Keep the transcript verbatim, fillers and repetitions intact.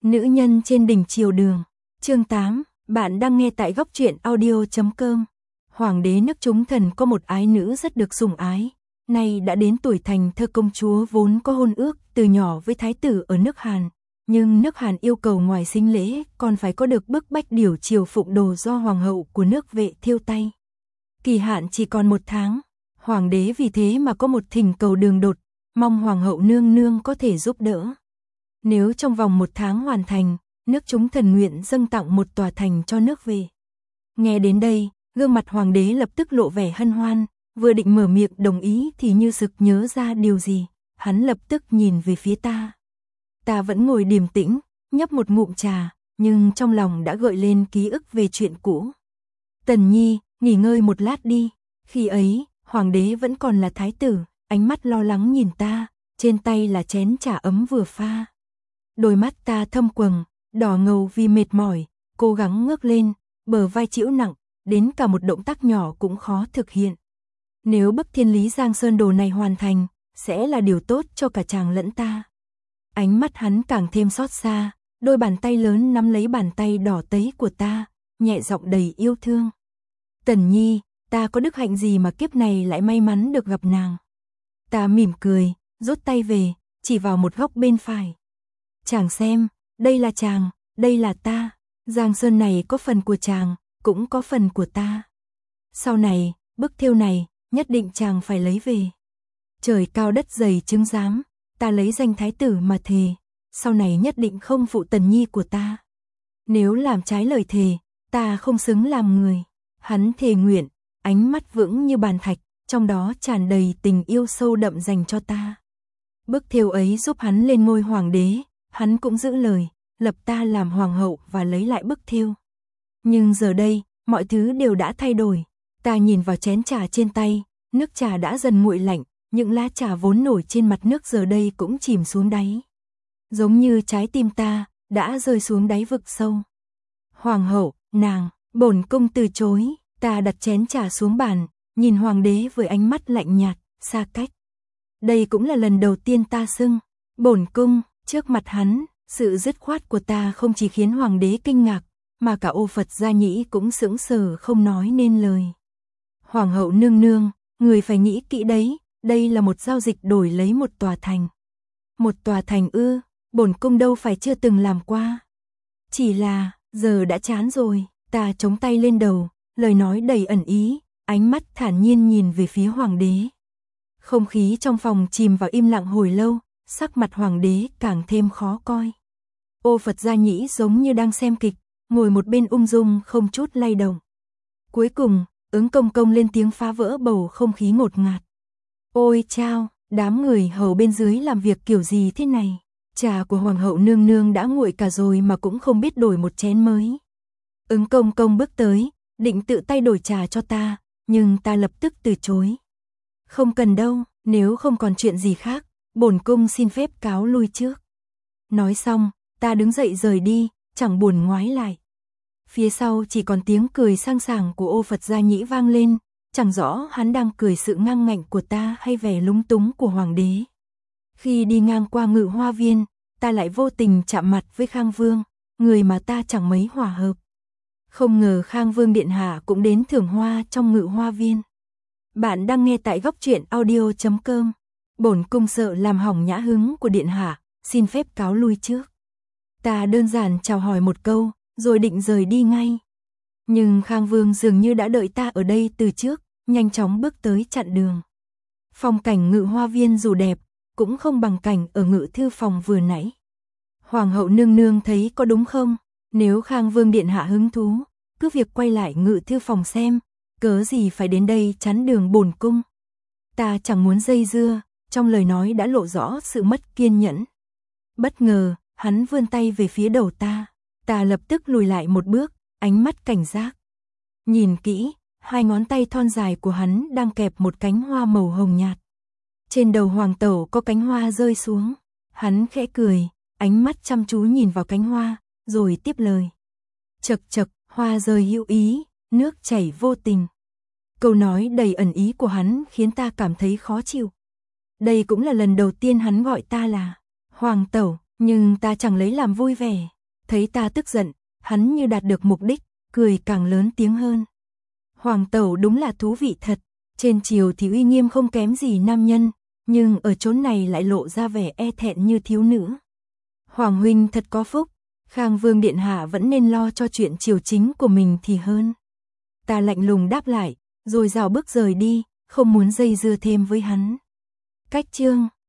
Nữ nhân trên đỉnh triều đường. Chương tám, bạn đang nghe tại góc truyện audio chấm com. Hoàng đế nước chúng thần có một ái nữ rất được sủng ái, nay đã đến tuổi thành thơ công chúa vốn có hôn ước từ nhỏ với thái tử ở nước Hàn, nhưng nước Hàn yêu cầu ngoài sính lễ còn phải có được bức bách điều triều phụng đồ do hoàng hậu của nước Vệ thiêu tay. Kỳ hạn chỉ còn một tháng, hoàng đế vì thế mà có một thỉnh cầu đường đột, mong hoàng hậu nương nương có thể giúp đỡ. Nếu trong vòng một tháng hoàn thành, nước chúng thần nguyện dâng tặng một tòa thành cho nước Vệ. Nghe đến đây, gương mặt hoàng đế lập tức lộ vẻ hân hoan, vừa định mở miệng đồng ý thì như sực nhớ ra điều gì, hắn lập tức nhìn về phía ta. Ta vẫn ngồi điềm tĩnh, nhấp một ngụm trà, nhưng trong lòng đã gợi lên ký ức về chuyện cũ. Tần Nhi, nghỉ ngơi một lát đi. Khi ấy, hoàng đế vẫn còn là thái tử, ánh mắt lo lắng nhìn ta, trên tay là chén trà ấm vừa pha. Đôi mắt ta thâm quầng, đỏ ngầu vì mệt mỏi, cố gắng ngước lên, bờ vai chịu nặng, đến cả một động tác nhỏ cũng khó thực hiện. Nếu bức thiên lý Giang Sơn đồ này hoàn thành, sẽ là điều tốt cho cả chàng lẫn ta. Ánh mắt hắn càng thêm xót xa, đôi bàn tay lớn nắm lấy bàn tay đỏ tấy của ta, nhẹ giọng đầy yêu thương. Tần Nhi, ta có đức hạnh gì mà kiếp này lại may mắn được gặp nàng? Ta mỉm cười, rút tay về, chỉ vào một góc bên phải. Chàng xem, đây là chàng, đây là ta, Giang Sơn này có phần của chàng, cũng có phần của ta. Sau này, bức thêu này, nhất định chàng phải lấy về. Trời cao đất dày chứng giám, ta lấy danh thái tử mà thề, sau này nhất định không phụ Tần Nhi của ta. Nếu làm trái lời thề, ta không xứng làm người. Hắn thề nguyện, ánh mắt vững như bàn thạch, trong đó tràn đầy tình yêu sâu đậm dành cho ta. Bức thêu ấy giúp hắn lên ngôi hoàng đế, hắn cũng giữ lời, lập ta làm hoàng hậu và lấy lại bức thêu. Nhưng giờ đây, mọi thứ đều đã thay đổi. Ta nhìn vào chén trà trên tay, nước trà đã dần nguội lạnh, những lá trà vốn nổi trên mặt nước giờ đây cũng chìm xuống đáy. Giống như trái tim ta, đã rơi xuống đáy vực sâu. Hoàng hậu, nàng, bổn cung từ chối. Ta đặt chén trà xuống bàn, nhìn hoàng đế với ánh mắt lạnh nhạt, xa cách. Đây cũng là lần đầu tiên ta xưng bổn cung trước mặt hắn. Sự dứt khoát của ta không chỉ khiến hoàng đế kinh ngạc, mà cả Ô Phật Gia Nhĩ cũng sững sờ không nói nên lời. Hoàng hậu nương nương, người phải nghĩ kỹ đấy, đây là một giao dịch đổi lấy một tòa thành. Một tòa thành ư? Bổn cung đâu phải chưa từng làm qua. Chỉ là, giờ đã chán rồi. Ta chống tay lên đầu, lời nói đầy ẩn ý, ánh mắt thản nhiên nhìn về phía hoàng đế. Không khí trong phòng chìm vào im lặng hồi lâu, sắc mặt hoàng đế càng thêm khó coi. Ô Phật Gia Nhĩ giống như đang xem kịch, ngồi một bên ung dung không chút lay động. Cuối cùng, ứng công công lên tiếng phá vỡ bầu không khí ngột ngạt. Ôi chao, đám người hầu bên dưới làm việc kiểu gì thế này? Trà của hoàng hậu nương nương đã nguội cả rồi mà cũng không biết đổi một chén mới. Ứng công công bước tới, định tự tay đổi trà cho ta, nhưng ta lập tức từ chối. Không cần đâu, nếu không còn chuyện gì khác, bổn cung xin phép cáo lui trước. Nói xong, ta đứng dậy rời đi, chẳng buồn ngoái lại. Phía sau chỉ còn tiếng cười sang sảng của Ô Phật Gia Nhĩ vang lên, chẳng rõ hắn đang cười sự ngang ngạnh của ta hay vẻ lúng túng của hoàng đế. Khi đi ngang qua Ngự Hoa Viên, ta lại vô tình chạm mặt với Khang Vương, người mà ta chẳng mấy hòa hợp. Không ngờ Khang Vương điện hạ cũng đến thưởng hoa trong Ngự Hoa Viên. Bạn đang nghe tại góc truyện audio chấm com. Bổn cung sợ làm hỏng nhã hứng của điện hạ, xin phép cáo lui trước. Ta đơn giản chào hỏi một câu, rồi định rời đi ngay. Nhưng Khang Vương dường như đã đợi ta ở đây từ trước, nhanh chóng bước tới chặn đường. Phong cảnh Ngự Hoa Viên dù đẹp, cũng không bằng cảnh ở Ngự Thư Phòng vừa nãy. Hoàng hậu nương nương thấy có đúng không? Nếu Khang Vương điện hạ hứng thú, cứ việc quay lại Ngự Thư Phòng xem, cớ gì phải đến đây chắn đường bổn cung. Ta chẳng muốn dây dưa, trong lời nói đã lộ rõ sự mất kiên nhẫn. Bất ngờ, hắn vươn tay về phía đầu ta, ta lập tức lùi lại một bước, ánh mắt cảnh giác. Nhìn kỹ, hai ngón tay thon dài của hắn đang kẹp một cánh hoa màu hồng nhạt. Trên đầu hoàng tẩu có cánh hoa rơi xuống, hắn khẽ cười, ánh mắt chăm chú nhìn vào cánh hoa, rồi tiếp lời. Chật chật, hoa rơi hữu ý, nước chảy vô tình. Câu nói đầy ẩn ý của hắn khiến ta cảm thấy khó chịu. Đây cũng là lần đầu tiên hắn gọi ta là hoàng tẩu, nhưng ta chẳng lấy làm vui vẻ, Thấy ta tức giận, hắn như đạt được mục đích, cười càng lớn tiếng hơn. Hoàng tẩu đúng là thú vị thật, trên triều thì uy nghiêm không kém gì nam nhân, nhưng ở chốn này lại lộ ra vẻ e thẹn như thiếu nữ. Hoàng huynh thật có phúc, Khang Vương điện hạ vẫn nên lo cho chuyện triều chính của mình thì hơn. Ta lạnh lùng đáp lại, rồi rào bước rời đi, không muốn dây dưa thêm với hắn. Cách chương